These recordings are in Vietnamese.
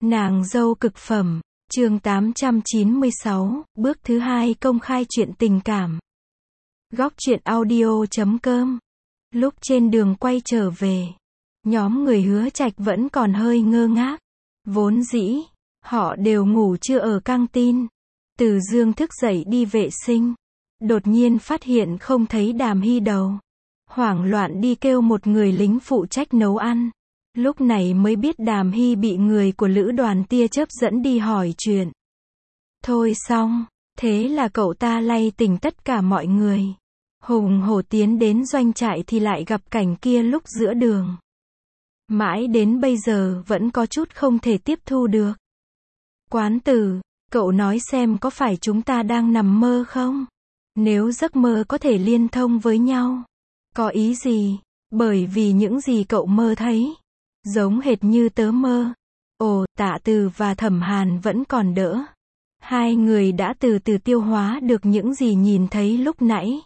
Nàng dâu cực phẩm, chương 896, bước thứ 2 công khai chuyện tình cảm. Góc truyện audio.com. Lúc trên đường quay trở về, nhóm người Hứa Trạch vẫn còn hơi ngơ ngác. Vốn dĩ, họ đều ngủ trưa ở căng tin. Từ Dương thức dậy đi vệ sinh. Đột nhiên phát hiện không thấy Đàm Hy đâu. Hoảng loạn đi kêu một người lính phụ trách nấu ăn. Lúc này mới biết Đàm Hy bị người của lữ đoàn tia chớp dẫn đi hỏi chuyện. Thôi xong, thế là cậu ta lay tỉnh tất cả mọi người. Hùng hổ tiến đến doanh trại thì lại gặp cảnh kia lúc giữa đường. Mãi đến bây giờ vẫn có chút không thể tiếp thu được. Quán tử, cậu nói xem có phải chúng ta đang nằm mơ không? Nếu giấc mơ có thể liên thông với nhau, có ý gì? Bởi vì những gì cậu mơ thấy giống hệt như tớ mơ. Ồ, Tạ Từ và Thẩm Hàn vẫn còn đỡ. Hai người đã từ từ tiêu hóa được những gì nhìn thấy lúc nãy.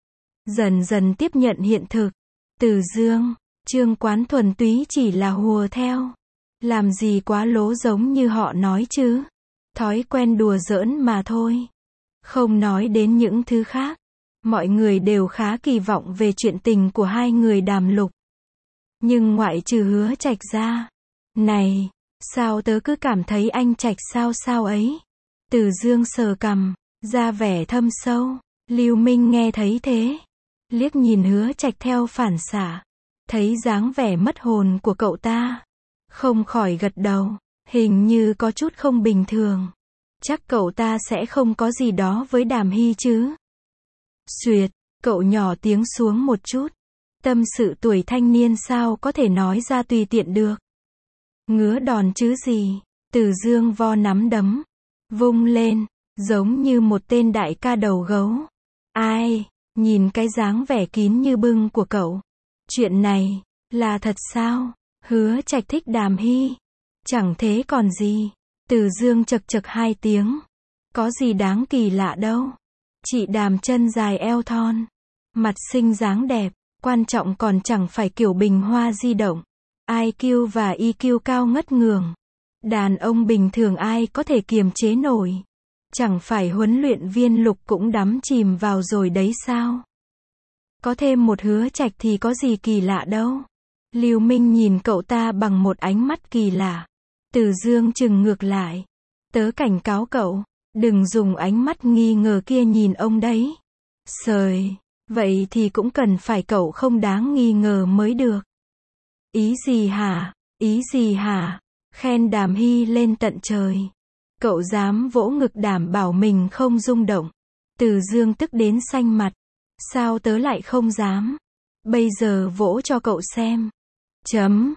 Dần dần tiếp nhận hiện thực. Từ Dương, Trương Quán thuần túy chỉ là hùa theo. Làm gì quá lố giống như họ nói chứ. Thói quen đùa giỡn mà thôi. Không nói đến những thứ khác. Mọi người đều khá kỳ vọng về chuyện tình của hai người Đàm Lục. Nhưng ngoại trừ Hứa Trạch ra. Này, sao tớ cứ cảm thấy anh Trạch sao sao ấy. Từ Dương sờ cằm, ra vẻ thâm sâu. Lưu Minh nghe thấy thế. Liếc nhìn Hứa Trạch theo phản xạ. Thấy dáng vẻ mất hồn của cậu ta. Không khỏi gật đầu. Hình như có chút không bình thường. Chắc cậu ta sẽ không có gì đó với Đàm Hy chứ. Xuyệt, cậu nhỏ tiếng xuống một chút. Tâm sự tuổi thanh niên sao có thể nói ra tùy tiện được. Ngứa đòn chứ gì. Từ Dương vo nắm đấm. Vung lên. Giống như một tên đại ca đầu gấu. Ai, nhìn cái dáng vẻ kín như bưng của cậu. Chuyện này, là thật sao? Hứa Trạch thích Đàm Hy. Chẳng thế còn gì. Từ Dương chật chật hai tiếng. Có gì đáng kỳ lạ đâu. Chị Đàm chân dài eo thon. Mặt xinh dáng đẹp. Quan trọng còn chẳng phải kiểu bình hoa di động. IQ và EQ cao ngất ngường. Đàn ông bình thường ai có thể kiềm chế nổi. Chẳng phải huấn luyện viên Lục cũng đắm chìm vào rồi đấy sao? Có thêm một Hứa Trạch thì có gì kỳ lạ đâu. Lưu Minh nhìn cậu ta bằng một ánh mắt kỳ lạ. Từ Dương chừng ngược lại. Tớ cảnh cáo cậu, đừng dùng ánh mắt nghi ngờ kia nhìn ông đấy. Sời, vậy thì cũng cần phải cậu không đáng nghi ngờ mới được. Ý gì hả? Ý gì hả? Khen Đàm Hy lên tận trời. Cậu dám vỗ ngực đảm bảo mình không rung động. Từ Dương tức đến xanh mặt. Sao tớ lại không dám? Bây giờ vỗ cho cậu xem. Chấm.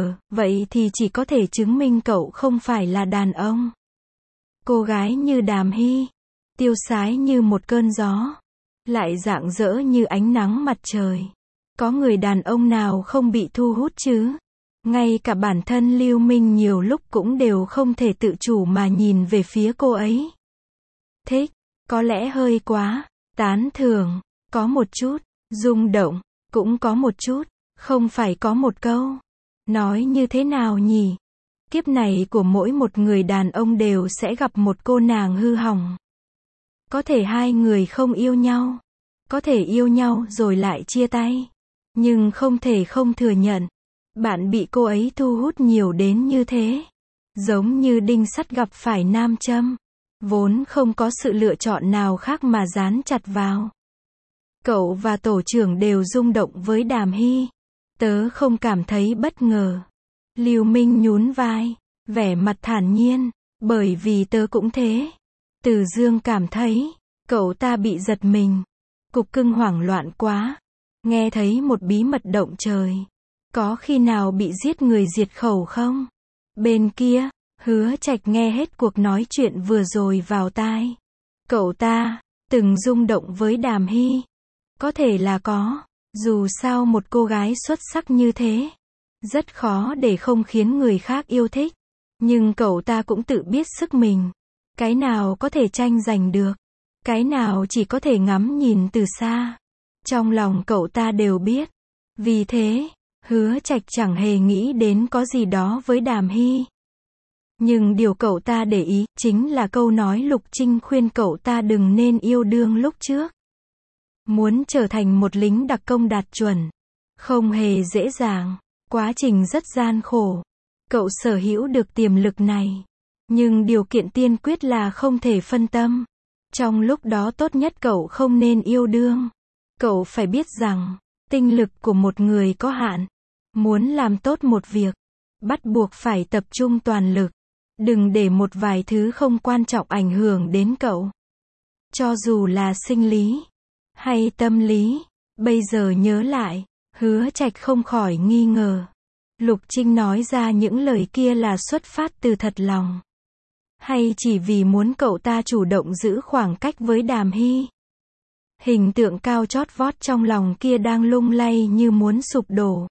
Vậy thì chỉ có thể chứng minh cậu không phải là đàn ông. Cô gái như Đàm Hy, tiêu sái như một cơn gió, lại rạng rỡ như ánh nắng mặt trời. Có người đàn ông nào không bị thu hút chứ? Ngay cả bản thân Lưu Minh nhiều lúc cũng đều không thể tự chủ mà nhìn về phía cô ấy. Thích, có lẽ hơi quá, tán thưởng, có một chút, rung động, cũng có một chút, không phải có một câu. Nói như thế nào nhỉ? Kiếp này của mỗi một người đàn ông đều sẽ gặp một cô nàng hư hỏng. Có thể hai người không yêu nhau. Có thể yêu nhau rồi lại chia tay. Nhưng không thể không thừa nhận. Bạn bị cô ấy thu hút nhiều đến như thế. Giống như đinh sắt gặp phải nam châm. Vốn không có sự lựa chọn nào khác mà dán chặt vào. Cậu và tổ trưởng đều rung động với Đàm Hy. Tớ không cảm thấy bất ngờ. Lưu Minh nhún vai, vẻ mặt thản nhiên, bởi vì tớ cũng thế. Từ Dương cảm thấy, cậu ta bị giật mình. Cục cưng hoảng loạn quá. Nghe thấy một bí mật động trời. Có khi nào bị giết người diệt khẩu không? Bên kia, Hứa Trạch nghe hết cuộc nói chuyện vừa rồi vào tai. Cậu ta, từng rung động với Đàm Hy. Có thể là có. Dù sao một cô gái xuất sắc như thế, rất khó để không khiến người khác yêu thích. Nhưng cậu ta cũng tự biết sức mình. Cái nào có thể tranh giành được. Cái nào chỉ có thể ngắm nhìn từ xa. Trong lòng cậu ta đều biết. Vì thế, Hứa Trạch chẳng hề nghĩ đến có gì đó với Đàm Hy. Nhưng điều cậu ta để ý, chính là câu nói Lục Trinh khuyên cậu ta đừng nên yêu đương lúc trước. Muốn trở thành một lính đặc công đạt chuẩn, không hề dễ dàng, quá trình rất gian khổ. Cậu sở hữu được tiềm lực này, nhưng điều kiện tiên quyết là không thể phân tâm. Trong lúc đó tốt nhất cậu không nên yêu đương. Cậu phải biết rằng, tinh lực của một người có hạn. Muốn làm tốt một việc, bắt buộc phải tập trung toàn lực. Đừng để một vài thứ không quan trọng ảnh hưởng đến cậu. Cho dù là sinh lý hay tâm lý, bây giờ nhớ lại, Hứa Trạch không khỏi nghi ngờ. Lục Trinh nói ra những lời kia là xuất phát từ thật lòng, hay chỉ vì muốn cậu ta chủ động giữ khoảng cách với Đàm Hy. Hình tượng cao chót vót trong lòng kia đang lung lay như muốn sụp đổ.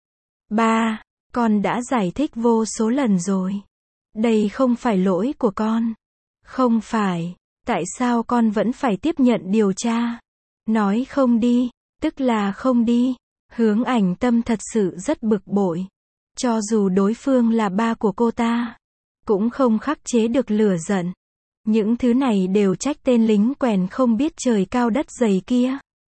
Ba, con đã giải thích vô số lần rồi. Đây không phải lỗi của con. Không phải. Tại sao con vẫn phải tiếp nhận điều tra? Nói không đi, tức là không đi. Hướng Ảnh Tâm thật sự rất bực bội. Cho dù đối phương là ba của cô ta, cũng không khắc chế được lửa giận. Những thứ này đều trách tên lính quèn không biết trời cao đất dày kia.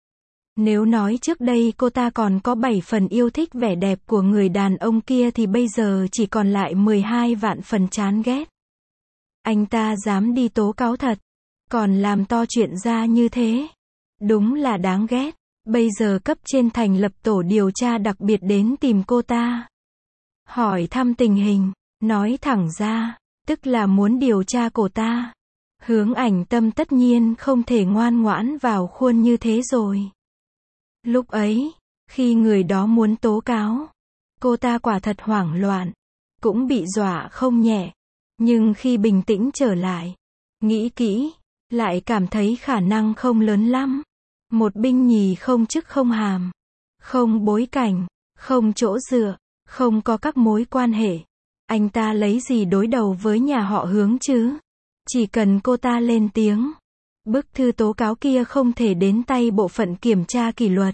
Nếu nói trước đây cô ta còn có 7 phần yêu thích vẻ đẹp của người đàn ông kia thì bây giờ chỉ còn lại 12 vạn phần chán ghét. Anh ta dám đi tố cáo thật, còn làm to chuyện ra như thế. Đúng là đáng ghét. Bây giờ cấp trên thành lập tổ điều tra đặc biệt đến tìm cô ta. Hỏi thăm tình hình, nói thẳng ra, tức là muốn điều tra cô ta. Hướng Ảnh Tâm tất nhiên không thể ngoan ngoãn vào khuôn như thế rồi. Lúc ấy, khi người đó muốn tố cáo, cô ta quả thật hoảng loạn, cũng bị dọa không nhẹ. Nhưng khi bình tĩnh trở lại, nghĩ kỹ, lại cảm thấy khả năng không lớn lắm. Một binh nhì không chức không hàm, không bối cảnh, không chỗ dựa, không có các mối quan hệ. Anh ta lấy gì đối đầu với nhà họ Hướng chứ? Chỉ cần cô ta lên tiếng, bức thư tố cáo kia không thể đến tay bộ phận kiểm tra kỷ luật.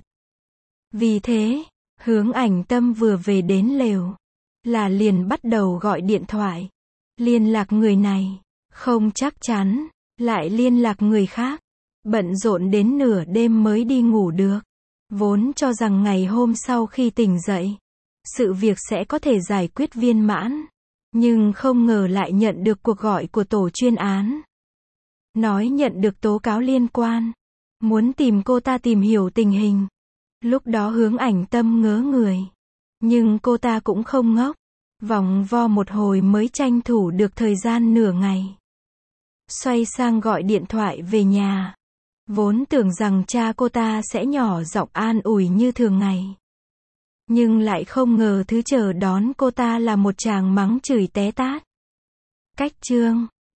Vì thế, Hướng Ảnh Tâm vừa về đến lều, là liền bắt đầu gọi điện thoại. Liên lạc người này, không chắc chắn, lại liên lạc người khác. Bận rộn đến nửa đêm mới đi ngủ được. Vốn cho rằng ngày hôm sau khi tỉnh dậy, sự việc sẽ có thể giải quyết viên mãn. Nhưng không ngờ lại nhận được cuộc gọi của tổ chuyên án. Nói nhận được tố cáo liên quan. Muốn tìm cô ta tìm hiểu tình hình. Lúc đó Hướng Ảnh Tâm ngớ người. Nhưng cô ta cũng không ngốc. Vòng vo một hồi mới tranh thủ được thời gian nửa ngày. Xoay sang gọi điện thoại về nhà. Vốn tưởng rằng cha cô ta sẽ nhỏ giọng an ủi như thường ngày. Nhưng lại không ngờ thứ chờ đón cô ta là một tràng mắng chửi té tát. Cách chương